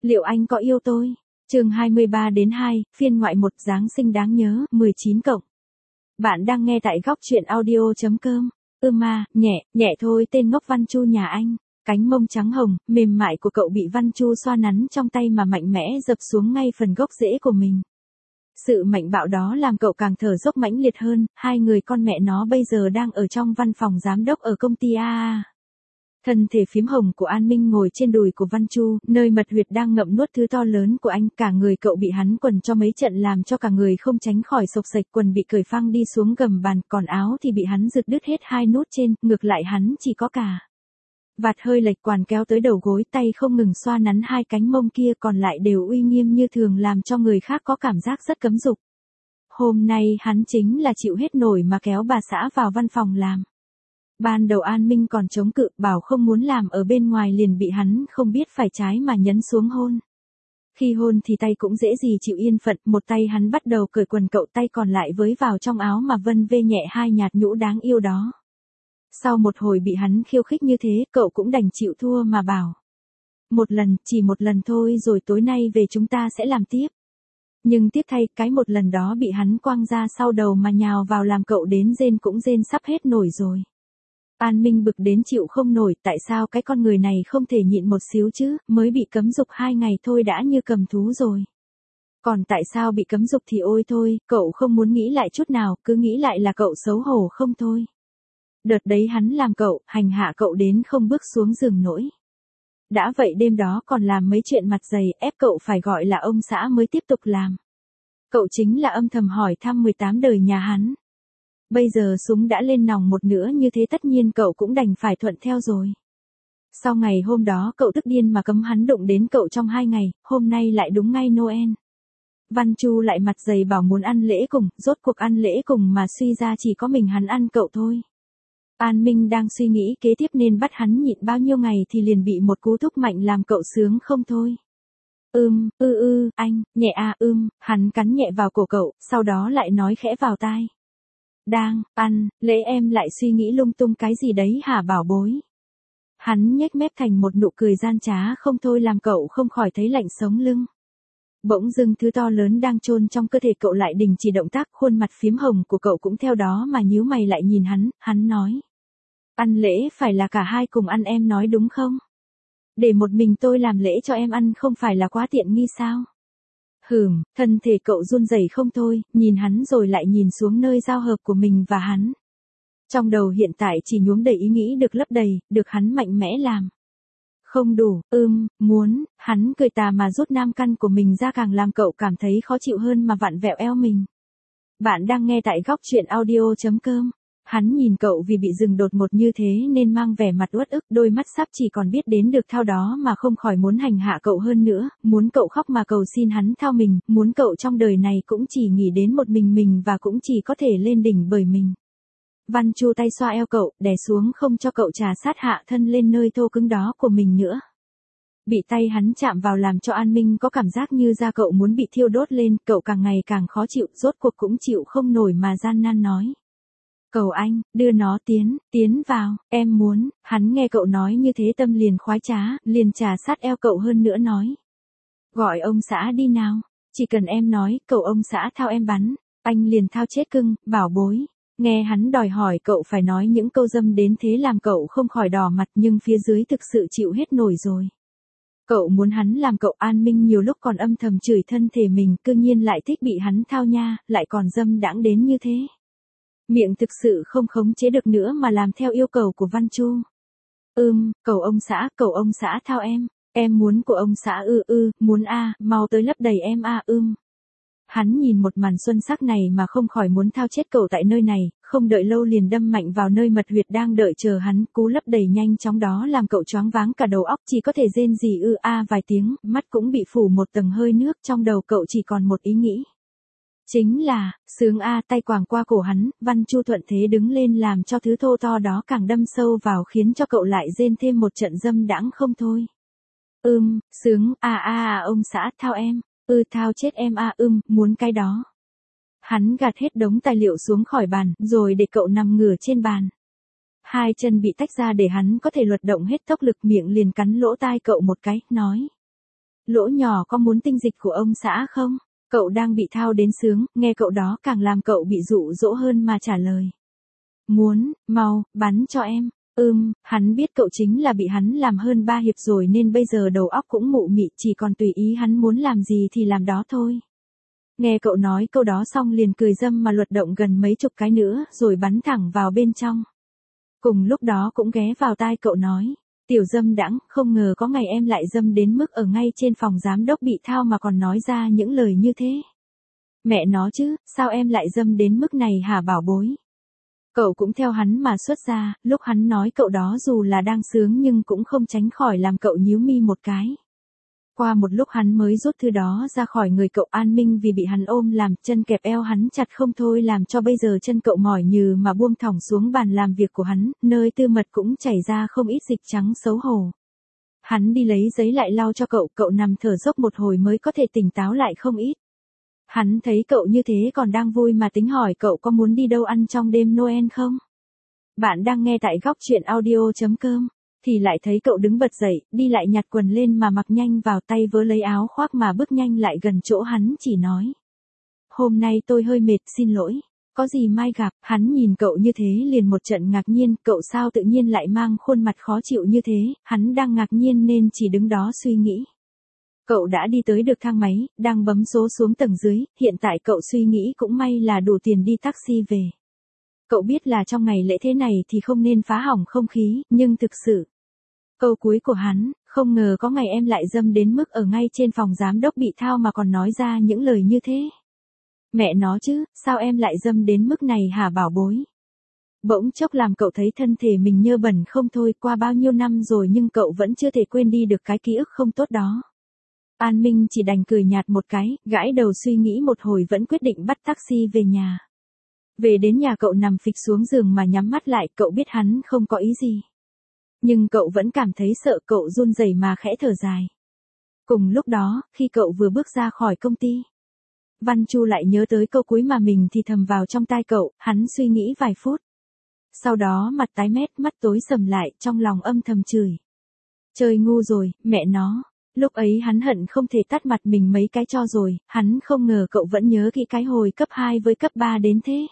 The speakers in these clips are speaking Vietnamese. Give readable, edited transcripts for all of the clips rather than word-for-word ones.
Liệu anh có yêu tôi? Chương 23-2, phiên ngoại 1, Giáng sinh đáng nhớ, 19 cộng. Bạn đang nghe tại góc truyện audio.com. Nhẹ thôi tên ngốc Văn Chu nhà anh. Cánh mông trắng hồng, mềm mại của cậu bị Văn Chu xoa nắn trong tay mà mạnh mẽ dập xuống ngay phần gốc rễ của mình. Sự mạnh bạo đó làm cậu càng thở dốc mãnh liệt hơn, hai người con mẹ nó bây giờ đang ở trong văn phòng giám đốc ở công ty AA. Thân thể phím hồng của An Minh ngồi trên đùi của Văn Chu, nơi mật huyệt đang ngậm nuốt thứ to lớn của anh, cả người cậu bị hắn quần cho mấy trận làm cho cả người không tránh khỏi xộc xệch, quần bị cởi phăng đi xuống gầm bàn, còn áo thì bị hắn giật đứt hết hai nút trên, ngược lại hắn chỉ có cả vạt hơi lệch quàn kéo tới đầu gối, tay không ngừng xoa nắn hai cánh mông kia còn lại đều uy nghiêm như thường làm cho người khác có cảm giác rất cấm dục. Hôm nay hắn chính là chịu hết nổi mà kéo bà xã vào văn phòng làm. Ban đầu An Minh còn chống cự, bảo không muốn làm ở bên ngoài liền bị hắn không biết phải trái mà nhấn xuống hôn. Khi hôn thì tay cũng dễ gì chịu yên phận, một tay hắn bắt đầu cởi quần cậu, tay còn lại với vào trong áo mà vân vê nhẹ hai nhạt nhũ đáng yêu đó. Sau một hồi bị hắn khiêu khích như thế, cậu cũng đành chịu thua mà bảo. Một lần, chỉ một lần thôi rồi tối nay về chúng ta sẽ làm tiếp. Nhưng tiếc thay, cái một lần đó bị hắn quăng ra sau đầu mà nhào vào làm cậu đến rên cũng rên sắp hết nổi rồi. An Minh bực đến chịu không nổi, tại sao cái con người này không thể nhịn một xíu chứ, mới bị cấm dục 2 ngày thôi đã như cầm thú rồi. Còn tại sao bị cấm dục thì ôi thôi, cậu không muốn nghĩ lại chút nào, cứ nghĩ lại là cậu xấu hổ không thôi. Đợt đấy hắn làm cậu, hành hạ cậu đến không bước xuống giường nổi. Đã vậy đêm đó còn làm mấy chuyện mặt dày, ép cậu phải gọi là ông xã mới tiếp tục làm. Cậu chính là âm thầm hỏi thăm 18 đời nhà hắn. Bây giờ súng đã lên nòng một nữa như thế tất nhiên cậu cũng đành phải thuận theo rồi. Sau ngày hôm đó cậu tức điên mà cấm hắn đụng đến cậu trong 2 ngày, hôm nay lại đúng ngay Noel. Văn Chu lại mặt dày bảo muốn ăn lễ cùng, rốt cuộc ăn lễ cùng mà suy ra chỉ có mình hắn ăn cậu thôi. An Minh đang suy nghĩ kế tiếp nên bắt hắn nhịn bao nhiêu ngày thì liền bị một cú thúc mạnh làm cậu sướng không thôi. Anh, nhẹ hắn cắn nhẹ vào cổ cậu, sau đó lại nói khẽ vào tai. Đang ăn lễ em lại suy nghĩ lung tung cái gì đấy hả bảo bối? Hắn nhếch mép thành một nụ cười gian trá không thôi làm cậu không khỏi thấy lạnh sống lưng. Bỗng dưng thứ to lớn đang chôn trong cơ thể cậu lại đình chỉ động tác, khuôn mặt phím hồng của cậu cũng theo đó mà nhíu mày lại nhìn hắn nói. Ăn lễ phải là cả hai cùng ăn em nói đúng không? Để một mình tôi làm lễ cho em ăn không phải là quá tiện nghi sao? Thân thể cậu run rẩy không thôi, nhìn hắn rồi lại nhìn xuống nơi giao hợp của mình và hắn. Trong đầu hiện tại chỉ nhuốm đầy ý nghĩ được lấp đầy, được hắn mạnh mẽ làm. Không đủ, muốn, hắn cười tà mà rút nam căn của mình ra càng làm cậu cảm thấy khó chịu hơn mà vặn vẹo eo mình. Bạn đang nghe tại góc truyện audio.com. Hắn nhìn cậu vì bị dừng đột ngột như thế nên mang vẻ mặt uất ức, đôi mắt sắp chỉ còn biết đến được thao đó mà không khỏi muốn hành hạ cậu hơn nữa, muốn cậu khóc mà cầu xin hắn thao mình, muốn cậu trong đời này cũng chỉ nghĩ đến một mình và cũng chỉ có thể lên đỉnh bởi mình. Văn Chu tay xoa eo cậu, đè xuống không cho cậu trà sát hạ thân lên nơi thô cứng đó của mình nữa. Bị tay hắn chạm vào làm cho An Minh có cảm giác như da cậu muốn bị thiêu đốt lên, cậu càng ngày càng khó chịu, rốt cuộc cũng chịu không nổi mà gian nan nói. Cầu anh, đưa nó tiến vào, em muốn, hắn nghe cậu nói như thế tâm liền khoái trá, liền trà sát eo cậu hơn nữa nói. Gọi ông xã đi nào, chỉ cần em nói, cầu ông xã thao em bắn, anh liền thao chết cưng, bảo bối. Nghe hắn đòi hỏi cậu phải nói những câu dâm đến thế làm cậu không khỏi đỏ mặt nhưng phía dưới thực sự chịu hết nổi rồi. Cậu muốn hắn làm cậu. An Minh nhiều lúc còn âm thầm chửi thân thể mình, cư nhiên lại thích bị hắn thao nha, lại còn dâm đãng đến như thế. Miệng thực sự không khống chế được nữa mà làm theo yêu cầu của Văn Chu. Cầu ông xã thao em muốn của ông xã muốn mau tới lấp đầy em Hắn nhìn một màn xuân sắc này mà không khỏi muốn thao chết cậu tại nơi này, không đợi lâu liền đâm mạnh vào nơi mật huyệt đang đợi chờ hắn, cú lấp đầy nhanh chóng đó làm cậu choáng váng cả đầu óc, chỉ có thể rên rỉ vài tiếng, mắt cũng bị phủ một tầng hơi nước, trong đầu cậu chỉ còn một ý nghĩ. Chính là, sướng tay quàng qua cổ hắn, Văn Chu thuận thế đứng lên làm cho thứ thô to đó càng đâm sâu vào khiến cho cậu lại rên thêm một trận dâm đãng không thôi. Sướng, ông xã thao em, thao chết em muốn cái đó. Hắn gạt hết đống tài liệu xuống khỏi bàn, rồi để cậu nằm ngửa trên bàn. Hai chân bị tách ra để hắn có thể luật động hết tốc lực, miệng liền cắn lỗ tai cậu một cái, nói. Lỗ nhỏ có muốn tinh dịch của ông xã không? Cậu đang bị thao đến sướng, nghe cậu đó càng làm cậu bị dụ dỗ hơn mà trả lời. Muốn, mau, bắn cho em. Hắn biết cậu chính là bị hắn làm hơn 3 hiệp rồi nên bây giờ đầu óc cũng mụ mị, chỉ còn tùy ý hắn muốn làm gì thì làm đó thôi. Nghe cậu nói câu đó xong liền cười dâm mà luật động gần mấy chục cái nữa rồi bắn thẳng vào bên trong. Cùng lúc đó cũng ghé vào tai cậu nói. Tiểu dâm đãng, không ngờ có ngày em lại dâm đến mức ở ngay trên phòng giám đốc bị thao mà còn nói ra những lời như thế. Mẹ nó chứ, sao em lại dâm đến mức này hả bảo bối? Cậu cũng theo hắn mà xuất ra, lúc hắn nói cậu đó dù là đang sướng nhưng cũng không tránh khỏi làm cậu nhíu mi một cái. Qua một lúc hắn mới rút thứ đó ra khỏi người cậu. An Minh vì bị hắn ôm làm chân kẹp eo hắn chặt không thôi làm cho bây giờ chân cậu mỏi nhừ mà buông thõng xuống bàn làm việc của hắn, nơi tư mật cũng chảy ra không ít dịch trắng xấu hổ. Hắn đi lấy giấy lại lau cho cậu, cậu nằm thở dốc một hồi mới có thể tỉnh táo lại không ít. Hắn thấy cậu như thế còn đang vui mà tính hỏi cậu có muốn đi đâu ăn trong đêm Noel không? Bạn đang nghe tại góc truyện audio.com. Thì lại thấy cậu đứng bật dậy, đi lại nhặt quần lên mà mặc nhanh vào, tay vớ lấy áo khoác mà bước nhanh lại gần chỗ hắn chỉ nói. Hôm nay tôi hơi mệt, xin lỗi. Có gì mai gặp. Hắn nhìn cậu như thế liền một trận ngạc nhiên, cậu sao tự nhiên lại mang khuôn mặt khó chịu như thế, hắn đang ngạc nhiên nên chỉ đứng đó suy nghĩ. Cậu đã đi tới được thang máy, đang bấm số xuống tầng dưới, hiện tại cậu suy nghĩ cũng may là đủ tiền đi taxi về. Cậu biết là trong ngày lễ thế này thì không nên phá hỏng không khí, nhưng thực sự. Câu cuối của hắn, không ngờ có ngày em lại dâm đến mức ở ngay trên phòng giám đốc bị thao mà còn nói ra những lời như thế. Mẹ nó chứ, sao em lại dâm đến mức này hả bảo bối? Bỗng chốc làm cậu thấy thân thể mình nhơ bẩn không thôi, qua bao nhiêu năm rồi nhưng cậu vẫn chưa thể quên đi được cái ký ức không tốt đó. An Minh chỉ đành cười nhạt một cái, gãi đầu suy nghĩ một hồi vẫn quyết định bắt taxi về nhà. Về đến nhà cậu nằm phịch xuống giường mà nhắm mắt lại, cậu biết hắn không có ý gì. Nhưng cậu vẫn cảm thấy sợ, cậu run rẩy mà khẽ thở dài. Cùng lúc đó, khi cậu vừa bước ra khỏi công ty, Văn Chu lại nhớ tới câu cuối mà mình thì thầm vào trong tai cậu, hắn suy nghĩ vài phút. Sau đó mặt tái mét, mắt tối sầm lại, trong lòng âm thầm chửi. Chơi ngu rồi, mẹ nó. Lúc ấy hắn hận không thể tát mặt mình mấy cái cho rồi, hắn không ngờ cậu vẫn nhớ kỹ cái hồi cấp 2 với cấp 3 đến thế.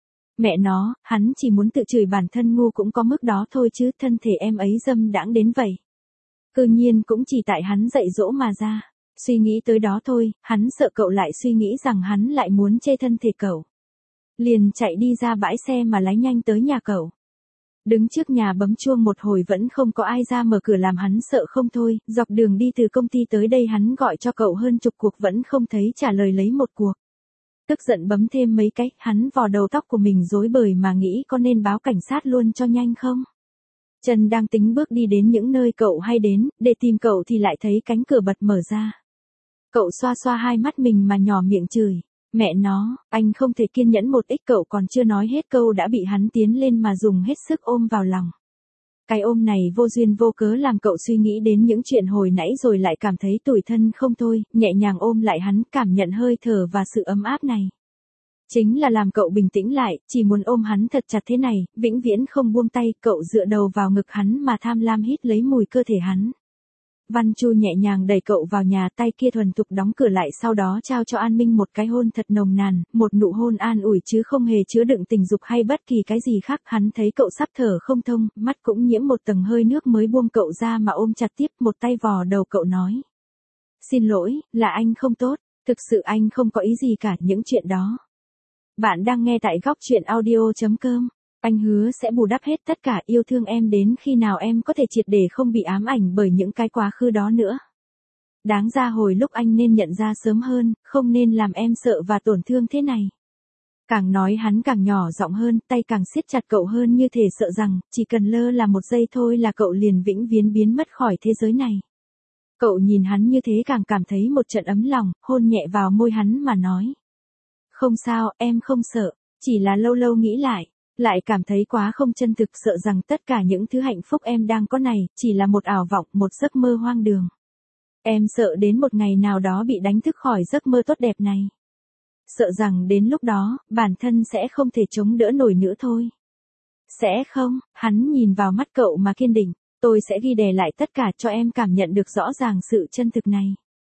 Mẹ nó, hắn chỉ muốn tự chửi bản thân ngu cũng có mức đó thôi chứ, thân thể em ấy dâm đãng đến vậy. Cư nhiên cũng chỉ tại hắn dạy dỗ mà ra. Suy nghĩ tới đó thôi, hắn sợ cậu lại suy nghĩ rằng hắn lại muốn chê thân thể cậu. Liền chạy đi ra bãi xe mà lái nhanh tới nhà cậu. Đứng trước nhà bấm chuông một hồi vẫn không có ai ra mở cửa làm hắn sợ không thôi, dọc đường đi từ công ty tới đây hắn gọi cho cậu hơn chục cuộc vẫn không thấy trả lời lấy một cuộc. Tức giận bấm thêm mấy cái, hắn vò đầu tóc của mình rối bời mà nghĩ có nên báo cảnh sát luôn cho nhanh không? Trần đang tính bước đi đến những nơi cậu hay đến, để tìm cậu thì lại thấy cánh cửa bật mở ra. Cậu xoa xoa hai mắt mình mà nhỏ miệng chửi. Mẹ nó, anh không thể kiên nhẫn một ít, cậu còn chưa nói hết câu đã bị hắn tiến lên mà dùng hết sức ôm vào lòng. Cái ôm này vô duyên vô cớ làm cậu suy nghĩ đến những chuyện hồi nãy rồi lại cảm thấy tủi thân không thôi, nhẹ nhàng ôm lại hắn, cảm nhận hơi thở và sự ấm áp này. Chính là làm cậu bình tĩnh lại, chỉ muốn ôm hắn thật chặt thế này, vĩnh viễn không buông tay, cậu dựa đầu vào ngực hắn mà tham lam hít lấy mùi cơ thể hắn. Văn Chu nhẹ nhàng đẩy cậu vào nhà, tay kia thuần thục đóng cửa lại, sau đó trao cho An Minh một cái hôn thật nồng nàn, một nụ hôn an ủi chứ không hề chứa đựng tình dục hay bất kỳ cái gì khác. Hắn thấy cậu sắp thở không thông, mắt cũng nhiễm một tầng hơi nước mới buông cậu ra mà ôm chặt tiếp, một tay vò đầu cậu nói. Xin lỗi, là anh không tốt, thực sự anh không có ý gì cả những chuyện đó. Bạn đang nghe tại góc truyện audio.com. Anh hứa sẽ bù đắp hết tất cả, yêu thương em đến khi nào em có thể triệt để không bị ám ảnh bởi những cái quá khứ đó nữa. Đáng ra hồi lúc anh nên nhận ra sớm hơn, không nên làm em sợ và tổn thương thế này. Càng nói hắn càng nhỏ giọng hơn, tay càng siết chặt cậu hơn như thể sợ rằng, chỉ cần lơ là một giây thôi là cậu liền vĩnh viễn biến mất khỏi thế giới này. Cậu nhìn hắn như thế càng cảm thấy một trận ấm lòng, hôn nhẹ vào môi hắn mà nói. Không sao, em không sợ, chỉ là lâu lâu nghĩ lại cảm thấy quá không chân thực, sợ rằng tất cả những thứ hạnh phúc em đang có này, chỉ là một ảo vọng, một giấc mơ hoang đường. Em sợ đến một ngày nào đó bị đánh thức khỏi giấc mơ tốt đẹp này. Sợ rằng đến lúc đó, bản thân sẽ không thể chống đỡ nổi nữa thôi. Sẽ không, hắn nhìn vào mắt cậu mà kiên định, tôi sẽ ghi đè lại tất cả cho em cảm nhận được rõ ràng sự chân thực này.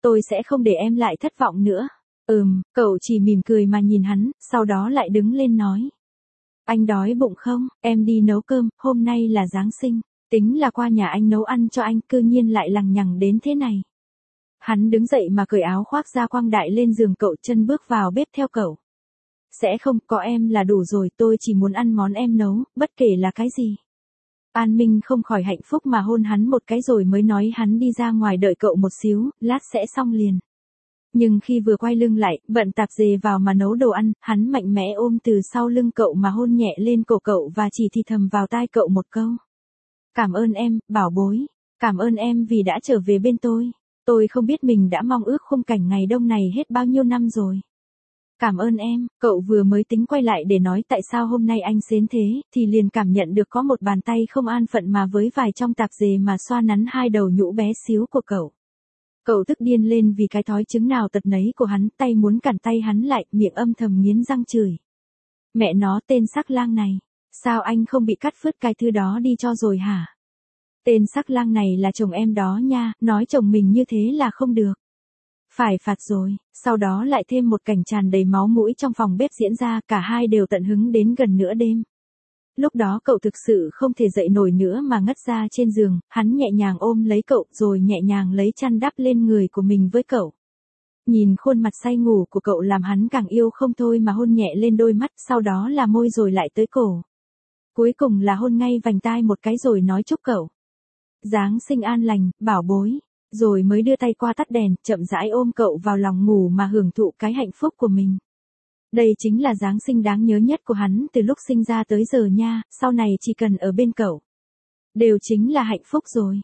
Tôi sẽ không để em lại thất vọng nữa. Cậu chỉ mỉm cười mà nhìn hắn, sau đó lại đứng lên nói. Anh đói bụng không, em đi nấu cơm, hôm nay là Giáng sinh, tính là qua nhà anh nấu ăn cho anh, cư nhiên lại lằng nhằng đến thế này. Hắn đứng dậy mà cởi áo khoác ra quăng đại lên giường cậu, chân bước vào bếp theo cậu. Sẽ không, có em là đủ rồi, tôi chỉ muốn ăn món em nấu, bất kể là cái gì. An Minh không khỏi hạnh phúc mà hôn hắn một cái rồi mới nói hắn đi ra ngoài đợi cậu một xíu, lát sẽ xong liền. Nhưng khi vừa quay lưng lại, bận tạp dề vào mà nấu đồ ăn, hắn mạnh mẽ ôm từ sau lưng cậu mà hôn nhẹ lên cổ cậu và chỉ thì thầm vào tai cậu một câu. Cảm ơn em, bảo bối. Cảm ơn em vì đã trở về bên tôi. Tôi không biết mình đã mong ước khung cảnh ngày đông này hết bao nhiêu năm rồi. Cảm ơn em, cậu vừa mới tính quay lại để nói tại sao hôm nay anh xến thế, thì liền cảm nhận được có một bàn tay không an phận mà với vài trong tạp dề mà xoa nắn hai đầu nhũ bé xíu của cậu. Cậu tức điên lên vì cái thói chứng nào tật nấy của hắn, tay muốn cản tay hắn lại, miệng âm thầm nghiến răng chửi. Mẹ nó, tên sắc lang này, sao anh không bị cắt phứt cái thứ đó đi cho rồi hả? Tên sắc lang này là chồng em đó nha, nói chồng mình như thế là không được. Phải phạt rồi, sau đó lại thêm một cảnh tràn đầy máu mũi trong phòng bếp diễn ra, cả hai đều tận hứng đến gần nửa đêm. Lúc đó cậu thực sự không thể dậy nổi nữa mà ngất ra trên giường, hắn nhẹ nhàng ôm lấy cậu rồi nhẹ nhàng lấy chăn đắp lên người của mình với cậu. Nhìn khuôn mặt say ngủ của cậu làm hắn càng yêu không thôi mà hôn nhẹ lên đôi mắt, sau đó là môi rồi lại tới cổ. Cuối cùng là hôn ngay vành tai một cái rồi nói chúc cậu Giáng sinh an lành, bảo bối. Rồi mới đưa tay qua tắt đèn, chậm rãi ôm cậu vào lòng ngủ mà hưởng thụ cái hạnh phúc của mình. Đây chính là Giáng sinh đáng nhớ nhất của hắn từ lúc sinh ra tới giờ nha, sau này chỉ cần ở bên cậu. Đều chính là hạnh phúc rồi.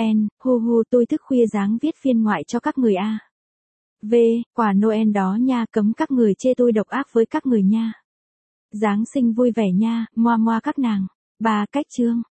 Tôi thức khuya dáng viết phiên ngoại cho các người a. Quà Noel đó nha, cấm các người chê tôi độc ác với các người nha. Giáng sinh vui vẻ nha, moa moa các nàng. 3 cách chương.